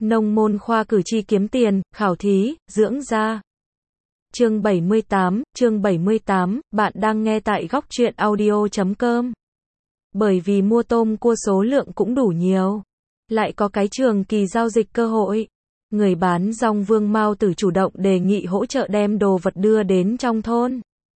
Nông môn khoa cử tri kiếm tiền, khảo thí, dưỡng da. Chương 78, bạn đang nghe tại góc truyện audio.com. Bởi vì mua tôm cua số lượng cũng đủ nhiều, lại có cái trường kỳ giao dịch cơ hội, người bán rong Vương Mao Tử chủ động đề nghị hỗ trợ đem đồ vật đưa đến trong thôn.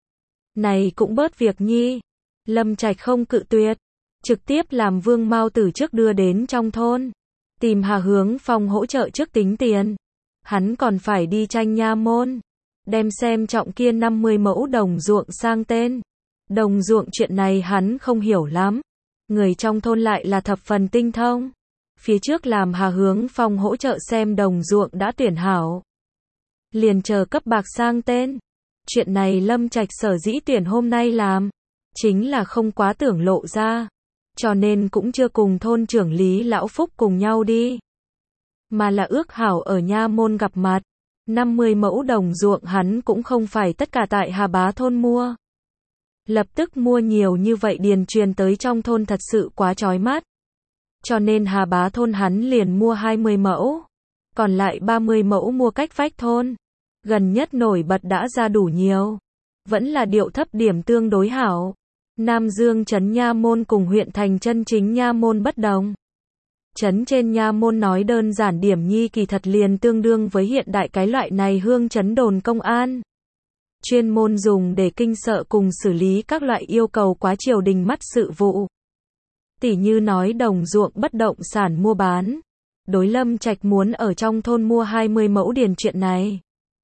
Này cũng bớt việc nhi. Lâm Trạch không cự tuyệt, trực tiếp làm Vương Mao Tử trước đưa đến trong thôn, tìm Hà Hướng Phong hỗ trợ trước tính tiền. Hắn còn phải đi tranh nha môn, đem xem trọng kia 50 mẫu đồng ruộng sang tên. Đồng ruộng chuyện này hắn không hiểu lắm, người trong thôn lại là thập phần tinh thông. Phía trước làm Hà Hướng Phong hỗ trợ xem đồng ruộng đã tuyển hảo, liền chờ cấp bạc sang tên. Chuyện này Lâm Trạch sở dĩ tuyển hôm nay làm, chính là không quá tưởng lộ ra, cho nên cũng chưa cùng thôn trưởng Lý Lão Phúc cùng nhau đi, mà là ước hảo ở nha môn gặp mặt. 50 mẫu đồng ruộng hắn cũng không phải tất cả tại Hà Bá thôn mua. Lập tức mua nhiều như vậy điền truyền tới trong thôn thật sự quá chói mắt. Cho nên Hà Bá thôn hắn liền mua 20 mẫu, còn lại 30 mẫu mua cách vách thôn. Gần nhất nổi bật đã ra đủ nhiều, vẫn là điệu thấp điểm tương đối hảo. Nam Dương trấn nha môn cùng huyện thành chân chính nha môn bất đồng. Trấn trên nha môn nói đơn giản điểm nhi kỳ thật liền tương đương với hiện đại cái loại này hương trấn đồn công an, chuyên môn dùng để kinh sợ cùng xử lý các loại yêu cầu quá triều đình mắt sự vụ. Tỉ như nói đồng ruộng bất động sản mua bán, đối Lâm Trạch muốn ở trong thôn mua 20 mẫu điền chuyện này,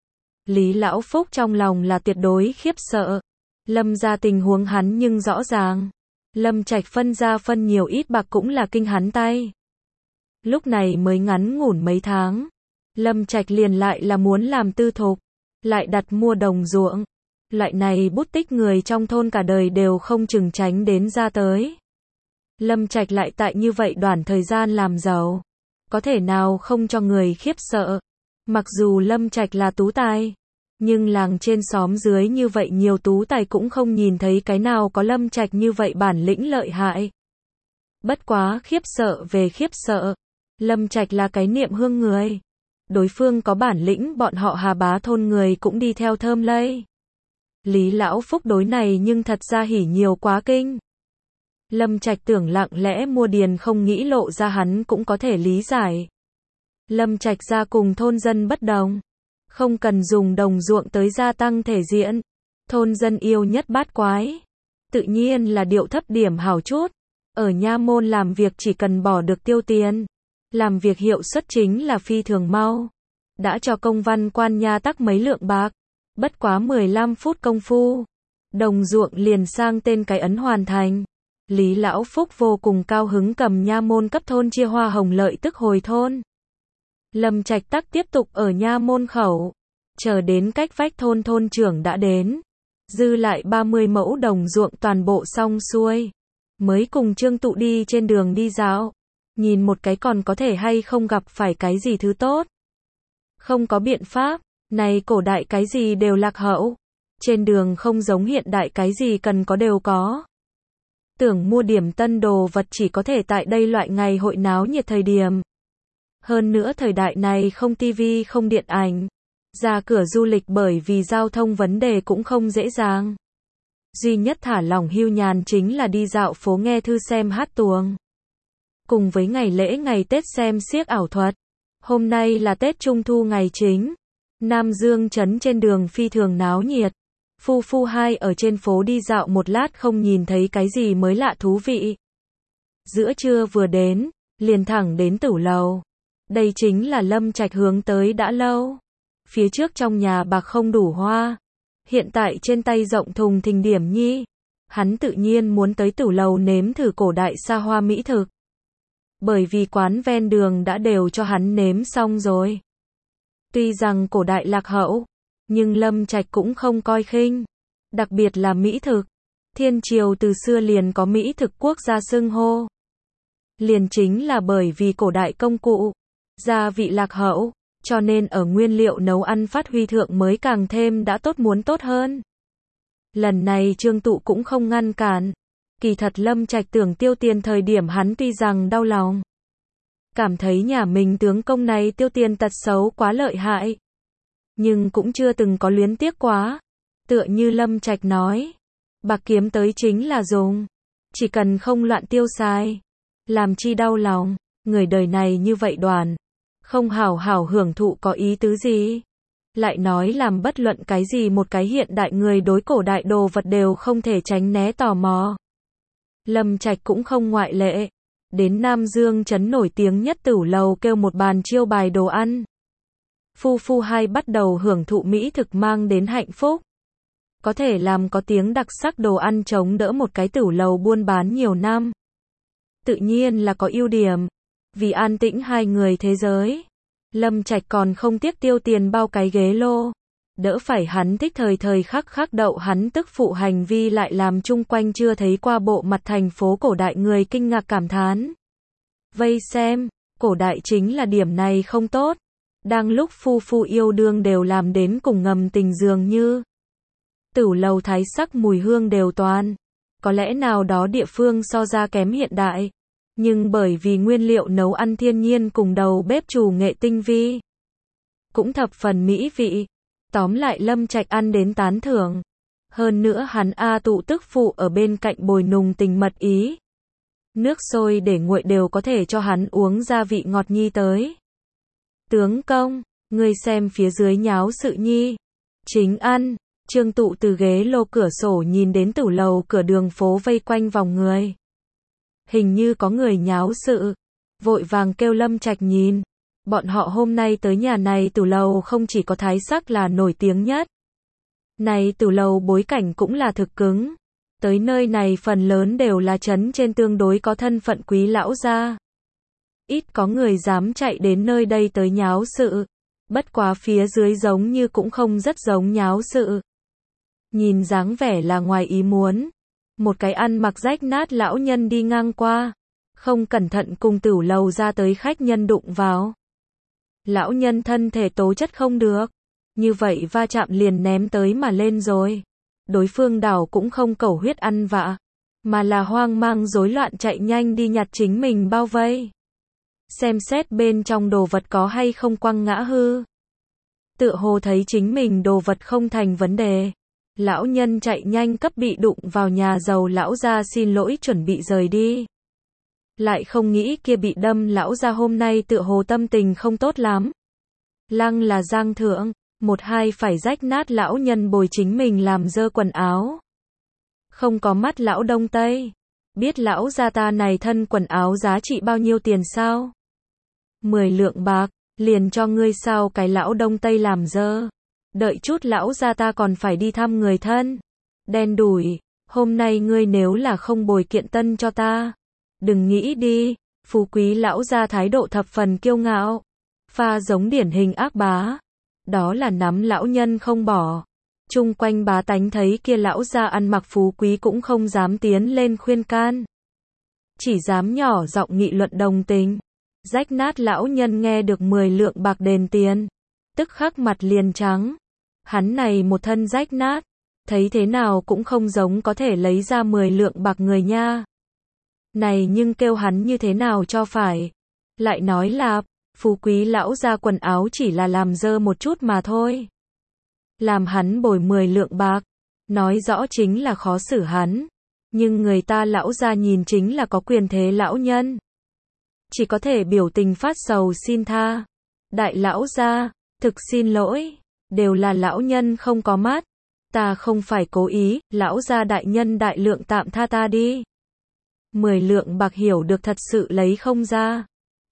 Lý Lão Phúc trong lòng là tuyệt đối khiếp sợ. Lâm ra tình huống hắn nhưng rõ ràng, Lâm Trạch phân ra phân nhiều ít bạc cũng là kinh hắn tay. Lúc này mới ngắn ngủn mấy tháng, Lâm Trạch liền lại là muốn làm tư thục, lại đặt mua đồng ruộng. Loại này bút tích người trong thôn cả đời đều không chừng tránh đến ra tới. Lâm Trạch lại tại như vậy đoạn thời gian làm giàu, có thể nào không cho người khiếp sợ. Mặc dù Lâm Trạch là tú tài, nhưng làng trên xóm dưới như vậy nhiều tú tài cũng không nhìn thấy cái nào có Lâm Trạch như vậy bản lĩnh lợi hại. Bất quá khiếp sợ về khiếp sợ, Lâm Trạch là cái niệm hương người. Đối phương có bản lĩnh bọn họ Hà Bá thôn người cũng đi theo thơm lây. Lý Lão Phúc đối này nhưng thật ra hỉ nhiều quá kinh. Lâm Trạch tưởng lặng lẽ mua điền không nghĩ lộ ra hắn cũng có thể lý giải. Lâm Trạch ra cùng thôn dân bất đồng, không cần dùng đồng ruộng tới gia tăng thể diện. Thôn dân yêu nhất bát quái, tự nhiên là điệu thấp điểm hảo chút. Ở nha môn làm việc chỉ cần bỏ được tiêu tiền, làm việc hiệu suất chính là phi thường mau. Đã cho công văn quan nha tắc mấy lượng bạc, bất quá 15 phút công phu, đồng ruộng liền sang tên cái ấn hoàn thành. Lý Lão Phúc vô cùng cao hứng cầm nha môn cấp thôn chia hoa hồng lợi tức hồi thôn. Lâm Trạch tắc tiếp tục ở nha môn khẩu, chờ đến cách vách thôn thôn trưởng đã đến, dư lại 30 mẫu đồng ruộng toàn bộ xong xuôi, mới cùng Trương Tụ đi trên đường đi dạo, nhìn một cái còn có thể hay không gặp phải cái gì thứ tốt. Không có biện pháp, này cổ đại cái gì đều lạc hậu, trên đường không giống hiện đại cái gì cần có đều có. Tưởng mua điểm tân đồ vật chỉ có thể tại đây loại ngày hội náo nhiệt thời điểm. Hơn nữa thời đại này không tivi không điện ảnh, ra cửa du lịch bởi vì giao thông vấn đề cũng không dễ dàng. Duy nhất thả lỏng hưu nhàn chính là đi dạo phố nghe thư xem hát tuồng. Cùng với ngày lễ ngày Tết xem xiếc ảo thuật. Hôm nay là Tết Trung Thu ngày chính. Nam Dương trấn trên đường phi thường náo nhiệt. Phu hai ở trên phố đi dạo một lát không nhìn thấy cái gì mới lạ thú vị. Giữa trưa vừa đến, liền thẳng đến tửu lầu. Đây chính là Lâm Trạch hướng tới đã lâu. Phía trước trong nhà bạc không đủ hoa, hiện tại trên tay rộng thùng thình điểm nhi. Hắn tự nhiên muốn tới tửu lầu nếm thử cổ đại xa hoa mỹ thực. Bởi vì quán ven đường đã đều cho hắn nếm xong rồi. Tuy rằng cổ đại lạc hậu, nhưng Lâm Trạch cũng không coi khinh. Đặc biệt là mỹ thực. Thiên triều từ xưa liền có mỹ thực quốc gia xưng hô. Liền chính là bởi vì cổ đại công cụ, gia vị lạc hậu, cho nên ở nguyên liệu nấu ăn phát huy thượng mới càng thêm đã tốt muốn tốt hơn. Lần này Trương Tụ cũng không ngăn cản. Kỳ thật Lâm Trạch tưởng tiêu tiền thời điểm hắn tuy rằng đau lòng, cảm thấy nhà mình tướng công này tiêu tiền tật xấu quá lợi hại. Nhưng cũng chưa từng có luyến tiếc quá. Tựa như Lâm Trạch nói, bạc kiếm tới chính là dùng, chỉ cần không loạn tiêu xài, làm chi đau lòng, người đời này như vậy đoàn, không hảo hảo hưởng thụ có ý tứ gì. Lại nói làm bất luận cái gì một cái hiện đại người đối cổ đại đồ vật đều không thể tránh né tò mò. Lâm Trạch cũng không ngoại lệ. Đến Nam Dương trấn nổi tiếng nhất Tửu Lầu kêu một bàn chiêu bài đồ ăn. Phu phu hai bắt đầu hưởng thụ mỹ thực mang đến hạnh phúc. Có thể làm có tiếng đặc sắc đồ ăn chống đỡ một cái Tửu Lầu buôn bán nhiều năm. Tự nhiên là có ưu điểm. Vì an tĩnh hai người thế giới, Lâm Trạch còn không tiếc tiêu tiền bao cái ghế lô. Đỡ phải hắn thích thời thời khắc khắc đậu hắn tức phụ hành vi lại làm chung quanh chưa thấy qua bộ mặt thành phố cổ đại người kinh ngạc cảm thán. Vây xem, cổ đại chính là điểm này không tốt. Đang lúc phu phu yêu đương đều làm đến cùng ngầm tình dường như. Tửu Lầu thái sắc mùi hương đều toàn. Có lẽ nào đó địa phương so ra kém hiện đại. Nhưng bởi vì nguyên liệu nấu ăn thiên nhiên cùng đầu bếp chủ nghệ tinh vi, cũng thập phần mỹ vị. Tóm lại Lâm Trạch ăn đến tán thưởng. Hơn nữa hắn tụ tức phụ ở bên cạnh bồi nùng tình mật ý. Nước sôi để nguội đều có thể cho hắn uống gia vị ngọt nhi tới. Tướng công, ngươi xem phía dưới nháo sự nhi. Chính ăn, Trương Tụ từ ghế lô cửa sổ nhìn đến Tửu Lầu cửa đường phố vây quanh vòng người. Hình như có người nháo sự. Vội vàng kêu Lâm Trạch nhìn. Bọn họ hôm nay tới nhà này Tửu Lầu không chỉ có thái sắc là nổi tiếng nhất. Này Tửu Lầu bối cảnh cũng là thực cứng. Tới nơi này phần lớn đều là trấn trên tương đối có thân phận quý lão gia. Ít có người dám chạy đến nơi đây tới nháo sự. Bất quá phía dưới giống như cũng không rất giống nháo sự. Nhìn dáng vẻ là ngoài ý muốn. Một cái ăn mặc rách nát lão nhân đi ngang qua. Không cẩn thận cùng Tửu Lầu ra tới khách nhân đụng vào. Lão nhân thân thể tố chất không được. Như vậy va chạm liền ném tới mà lên rồi. Đối phương đảo cũng không cẩu huyết ăn vạ. Mà là hoang mang rối loạn chạy nhanh đi nhặt chính mình bao vây. Xem xét bên trong đồ vật có hay không quăng ngã hư. Tựa hồ thấy chính mình đồ vật không thành vấn đề. Lão nhân chạy nhanh cấp bị đụng vào nhà giàu lão gia xin lỗi chuẩn bị rời đi. Lại không nghĩ kia bị đâm lão gia hôm nay tựa hồ tâm tình không tốt lắm. Lăng là giang thượng, một hai phải rách nát lão nhân bồi chính mình làm dơ quần áo. Không có mắt lão Đông Tây. Biết lão gia ta này thân quần áo giá trị bao nhiêu tiền sao? 10 lượng bạc, liền cho ngươi sao cái lão Đông Tây làm dơ. Đợi chút lão gia ta còn phải đi thăm người thân. Đen đủi, hôm nay ngươi nếu là không bồi kiện tân cho ta. Đừng nghĩ đi, phú quý lão gia thái độ thập phần kiêu ngạo. Pha giống điển hình ác bá. Đó là nắm lão nhân không bỏ. Chung quanh bá tánh thấy kia lão gia ăn mặc phú quý cũng không dám tiến lên khuyên can. Chỉ dám nhỏ giọng nghị luận đồng tình. Rách nát lão nhân nghe được 10 lượng bạc đền tiền. Tức khắc mặt liền trắng. Hắn này một thân rách nát. Thấy thế nào cũng không giống có thể lấy ra 10 lượng bạc người nha. Này nhưng kêu hắn như thế nào cho phải. Lại nói là, phú quý lão gia quần áo chỉ là làm dơ một chút mà thôi. Làm hắn bồi 10 lượng bạc. Nói rõ chính là khó xử hắn. Nhưng người ta lão gia nhìn chính là có quyền thế lão nhân. Chỉ có thể biểu tình phát sầu xin tha. Đại lão gia, thực xin lỗi. Đều là lão nhân không có mắt. Ta không phải cố ý, lão gia đại nhân đại lượng tạm tha ta đi. 10 lượng bạc hiểu được thật sự lấy không ra.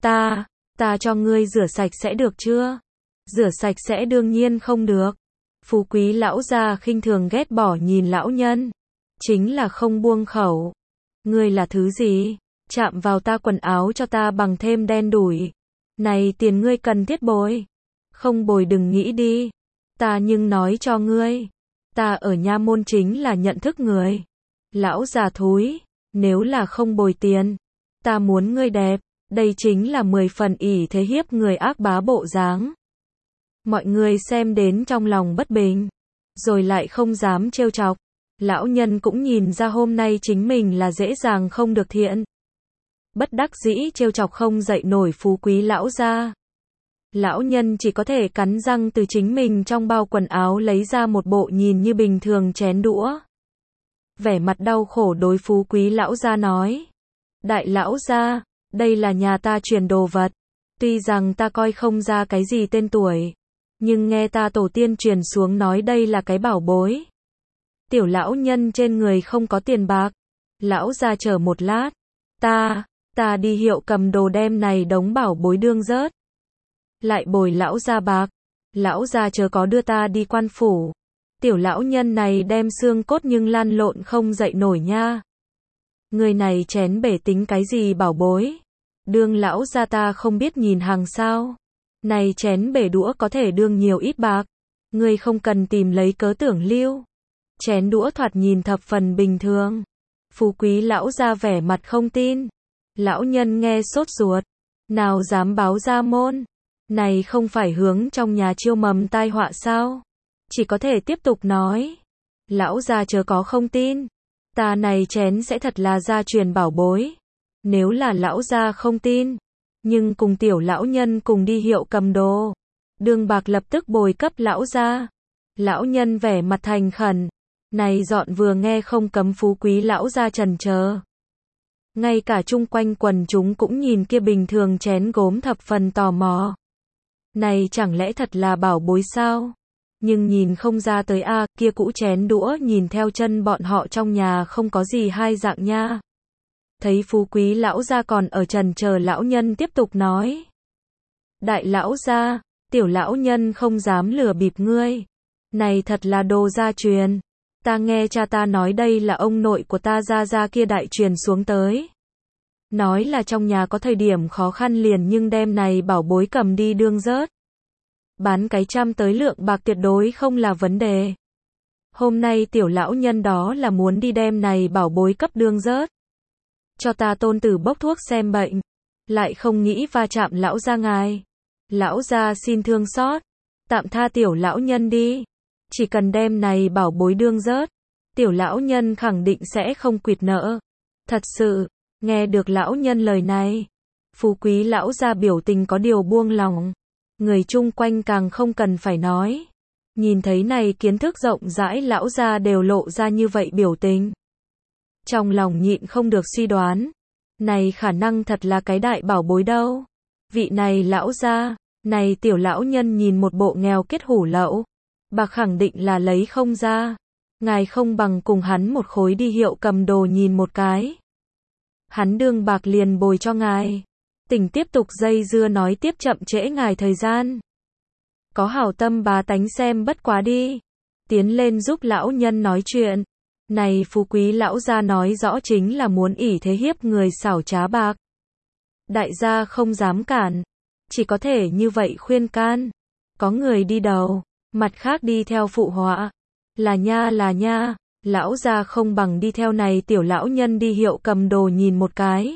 Ta cho ngươi rửa sạch sẽ được chưa? Rửa sạch sẽ đương nhiên không được. Phú quý lão gia khinh thường ghét bỏ nhìn lão nhân. Chính là không buông khẩu. Ngươi là thứ gì? Chạm vào ta quần áo cho ta bằng thêm đen đủi. Này tiền ngươi cần thiết bồi. Không bồi đừng nghĩ đi. Ta nhưng nói cho ngươi. Ta ở nha môn chính là nhận thức người. Lão già thúi. Nếu là không bồi tiền. Ta muốn ngươi đẹp. Đây chính là 10 phần ỷ thế hiếp người ác bá bộ dáng. Mọi người xem đến trong lòng bất bình. Rồi lại không dám trêu chọc. Lão nhân cũng nhìn ra hôm nay chính mình là dễ dàng không được thiện. Bất đắc dĩ trêu chọc không dậy nổi Phú Quý lão gia. Lão nhân chỉ có thể cắn răng từ chính mình trong bao quần áo lấy ra một bộ nhìn như bình thường chén đũa. Vẻ mặt đau khổ đối Phú Quý lão gia nói. Đại lão gia, đây là nhà ta truyền đồ vật. Tuy rằng ta coi không ra cái gì tên tuổi, nhưng nghe ta tổ tiên truyền xuống nói đây là cái bảo bối. Tiểu lão nhân trên người không có tiền bạc. Lão gia chờ một lát. Ta đi hiệu cầm đồ đem này đống bảo bối đương rớt. Lại bồi lão gia bạc. Lão gia chờ có đưa ta đi quan phủ. Tiểu lão nhân này đem xương cốt nhưng lăn lộn không dậy nổi nha. Người này chén bể tính cái gì bảo bối. Đương lão gia ta không biết nhìn hàng sao. Này chén bể đũa có thể đương nhiều ít bạc. Ngươi không cần tìm lấy cớ tưởng lưu. Chén đũa thoạt nhìn thập phần bình thường. Phú Quý lão gia vẻ mặt không tin. Lão nhân nghe sốt ruột. Nào dám báo ra môn. Này không phải hướng trong nhà chiêu mầm tai họa sao? Chỉ có thể tiếp tục nói. Lão gia chớ có không tin. Ta này chén sẽ thật là gia truyền bảo bối. Nếu là lão gia không tin. Nhưng cùng tiểu lão nhân cùng đi hiệu cầm đồ. Đường bạc lập tức bồi cấp lão gia. Lão nhân vẻ mặt thành khẩn. Này dọn vừa nghe không cấm Phú Quý lão gia trần chờ. Ngay cả chung quanh quần chúng cũng nhìn kia bình thường chén gốm thập phần tò mò. Này chẳng lẽ thật là bảo bối sao? Nhưng nhìn không ra tới a, kia cũ chén đũa nhìn theo chân bọn họ trong nhà không có gì hai dạng nha. Thấy Phú Quý lão gia còn ở trần chờ, lão nhân tiếp tục nói. Đại lão gia, tiểu lão nhân không dám lừa bịp ngươi. Này thật là đồ gia truyền. Ta nghe cha ta nói đây là ông nội của ta gia kia đại truyền xuống tới. Nói là trong nhà có thời điểm khó khăn liền nhưng đem này bảo bối cầm đi đương rớt. Bán cái trăm tới lượng bạc tuyệt đối không là vấn đề. Hôm nay tiểu lão nhân đó là muốn đi đem này bảo bối cấp đương rớt. Cho ta tôn tử bốc thuốc xem bệnh. Lại không nghĩ va chạm lão gia ngài. Lão gia xin thương xót. Tạm tha tiểu lão nhân đi. Chỉ cần đem này bảo bối đương rớt. Tiểu lão nhân khẳng định sẽ không quỵt nợ. Thật sự, nghe được lão nhân lời này. Phú Quý lão gia biểu tình có điều buông lòng. Người chung quanh càng không cần phải nói. Nhìn thấy này kiến thức rộng rãi lão gia đều lộ ra như vậy biểu tình. Trong lòng nhịn không được suy đoán. Này khả năng thật là cái đại bảo bối đâu. Vị này lão gia, này tiểu lão nhân nhìn một bộ nghèo kết hủ lậu. Bạc khẳng định là lấy không ra. Ngài không bằng cùng hắn một khối đi hiệu cầm đồ nhìn một cái. Hắn đương bạc liền bồi cho ngài. Tỉnh tiếp tục dây dưa nói tiếp chậm trễ ngài thời gian. Có hảo tâm bá tánh xem bất quá đi. Tiến lên giúp lão nhân nói chuyện. Này Phú Quý lão gia nói rõ chính là muốn ỷ thế hiếp người xảo trá bạc. Đại gia không dám cản. Chỉ có thể như vậy khuyên can. Có người đi đầu. Mặt khác đi theo phụ họa. Là nha. Lão gia không bằng đi theo này tiểu lão nhân đi hiệu cầm đồ nhìn một cái.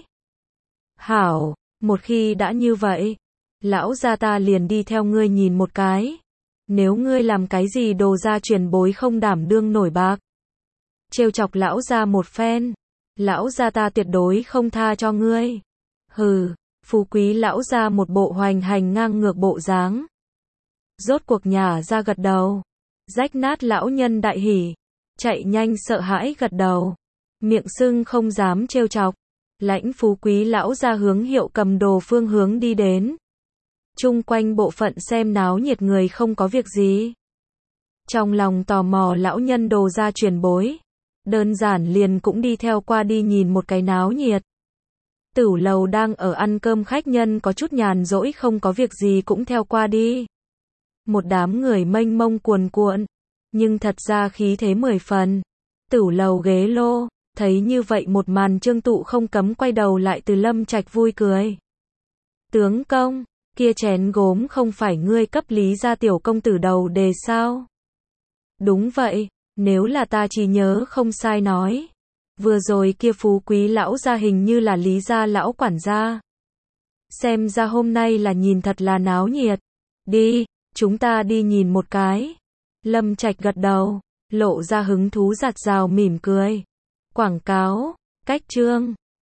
Hảo, một khi đã như vậy. Lão gia ta liền đi theo ngươi nhìn một cái. Nếu ngươi làm cái gì đồ gia truyền bối không đảm đương nổi bạc. Trêu chọc lão gia một phen. Lão gia ta tuyệt đối không tha cho ngươi. Hừ, Phú Quý lão gia một bộ hoành hành ngang ngược bộ dáng. Rốt cuộc nhả ra gật đầu. Rách nát lão nhân đại hỉ. Chạy nhanh sợ hãi gật đầu. Miệng sưng không dám trêu chọc. Lãnh Phú Quý lão ra hướng hiệu cầm đồ phương hướng đi đến. Chung quanh bộ phận xem náo nhiệt người không có việc gì. Trong lòng tò mò lão nhân đồ ra truyền bối. Đơn giản liền cũng đi theo qua đi nhìn một cái náo nhiệt. Tửu lầu đang ở ăn cơm khách nhân có chút nhàn rỗi không có việc gì cũng theo qua đi. Một đám người mênh mông cuồn cuộn. Nhưng thật ra khí thế 10 phần. Tửu lầu ghế lô. Thấy như vậy một màn Trương Tụ không cấm quay đầu lại từ Lâm Trạch vui cười. Tướng công, kia chén gốm không phải ngươi cấp Lý gia tiểu công tử đầu đề sao? Đúng vậy, nếu là ta chỉ nhớ không sai nói. Vừa rồi kia Phú Quý lão gia hình như là Lý gia lão quản gia. Xem ra hôm nay là nhìn thật là náo nhiệt. Đi, chúng ta đi nhìn một cái. Lâm Trạch gật đầu, lộ ra hứng thú giặt rào mỉm cười. Quảng cáo, cách chương.